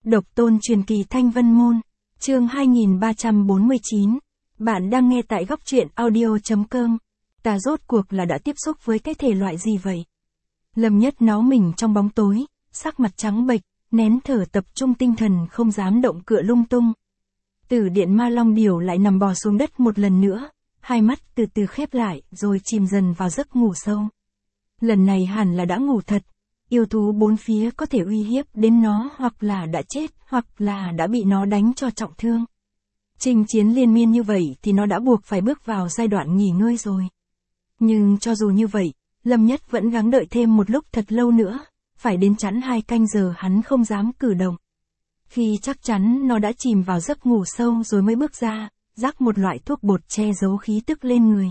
Độc tôn truyền kỳ Thanh Vân Môn, chương 2349. Bạn đang nghe tại góc truyện audio.com. Ta rốt cuộc là đã tiếp xúc với cái thể loại gì vậy? Lâm Nhất náu mình trong bóng tối, sắc mặt trắng bệch, nén thở tập trung tinh thần không dám động cựa lung tung. Tử điện ma long điểu lại nằm bò xuống đất một lần nữa, hai mắt từ từ khép lại rồi chìm dần vào giấc ngủ sâu. Lần này hẳn là đã ngủ thật. Yêu thú bốn phía có thể uy hiếp đến nó hoặc là đã chết hoặc là đã bị nó đánh cho trọng thương. Chinh chiến liên miên như vậy thì nó đã buộc phải bước vào giai đoạn nghỉ ngơi rồi. Nhưng cho dù như vậy, Lâm Nhất vẫn gắng đợi thêm một lúc thật lâu nữa, phải đến chẵn 2 canh giờ hắn không dám cử động. Khi chắc chắn nó đã chìm vào giấc ngủ sâu rồi mới bước ra, rắc một loại thuốc bột che giấu khí tức lên người.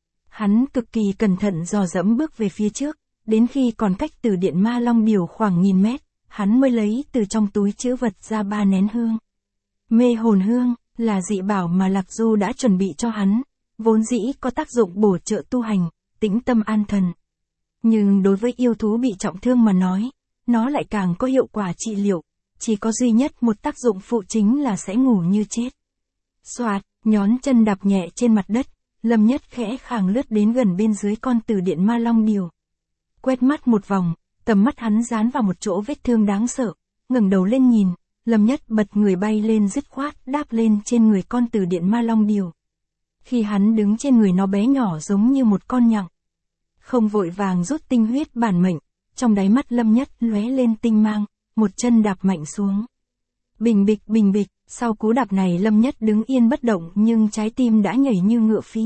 Hắn cực kỳ cẩn thận dò dẫm bước về phía trước. Đến khi còn cách Tử điện ma long điểu khoảng 1000 mét, hắn mới lấy từ trong túi trữ vật ra 3 nén hương. Mê hồn hương là dị bảo mà Lạc Du đã chuẩn bị cho hắn, vốn dĩ có tác dụng bổ trợ tu hành, tĩnh tâm an thần. Nhưng đối với yêu thú bị trọng thương mà nói, nó lại càng có hiệu quả trị liệu, chỉ có duy nhất một tác dụng phụ chính là sẽ ngủ như chết. Xoạt, nhón chân đạp nhẹ trên mặt đất, Lâm Nhất khẽ khàng lướt đến gần bên dưới con Tử điện ma long điểu. Quét mắt một vòng, tầm mắt hắn dán vào một chỗ vết thương đáng sợ, ngẩng đầu lên nhìn, Lâm Nhất bật người bay lên dứt khoát đáp lên trên người con Tử điện ma long điểu. Khi hắn đứng trên người nó bé nhỏ giống như một con nhặng. Không vội vàng rút tinh huyết bản mệnh, trong đáy mắt Lâm Nhất lóe lên tinh mang, một chân đạp mạnh xuống. Bình bịch, sau cú đạp này Lâm Nhất đứng yên bất động nhưng trái tim đã nhảy như ngựa phi.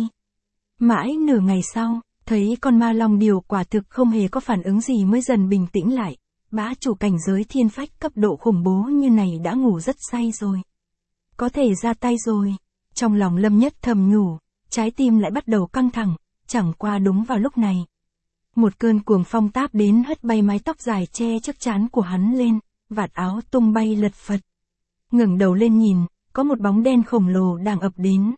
Mãi nửa ngày sau, thấy con ma long điểu quả thực không hề có phản ứng gì mới dần bình tĩnh lại, bá chủ cảnh giới thiên phách cấp độ khủng bố như này đã ngủ rất say rồi. Có thể ra tay rồi, trong lòng Lâm Nhất thầm nhủ, trái tim lại bắt đầu căng thẳng, chẳng qua đúng vào lúc này. Một cơn cuồng phong táp đến hất bay mái tóc dài che trước trán của hắn lên, vạt áo tung bay lật phật. Ngẩng đầu lên nhìn, có một bóng đen khổng lồ đang ập đến.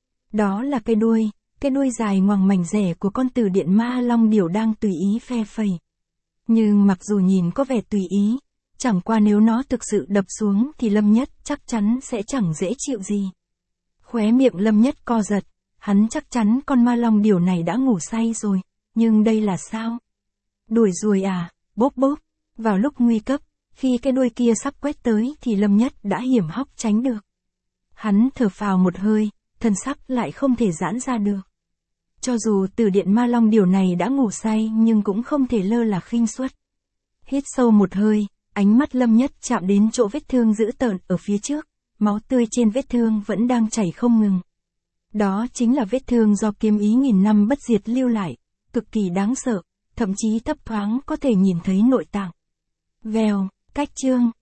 Đó là cái đuôi dài ngoằng mảnh rẻ của con Tử điện ma long điểu đang tùy ý phe phẩy. Nhưng mặc dù nhìn có vẻ tùy ý, chẳng qua nếu nó thực sự đập xuống thì Lâm Nhất chắc chắn sẽ chẳng dễ chịu gì. Khóe miệng Lâm Nhất co giật, hắn chắc chắn con ma long điểu này đã ngủ say rồi, nhưng đây là sao? Đuổi ruồi à, bốp. Vào lúc nguy cấp, khi cái đuôi kia sắp quét tới thì Lâm Nhất đã hiểm hóc tránh được. Hắn thở phào một hơi, thân sắc lại không thể giãn ra được. Cho dù Tử điện ma long điểu này đã ngủ say nhưng cũng không thể lơ là khinh suất. Hít sâu một hơi, ánh mắt Lâm Nhất chạm đến chỗ vết thương dữ tợn ở phía trước, máu tươi trên vết thương vẫn đang chảy không ngừng. Đó chính là vết thương do kiếm ý 1000 năm bất diệt lưu lại, cực kỳ đáng sợ, thậm chí thấp thoáng có thể nhìn thấy nội tạng. Vèo, cách chương,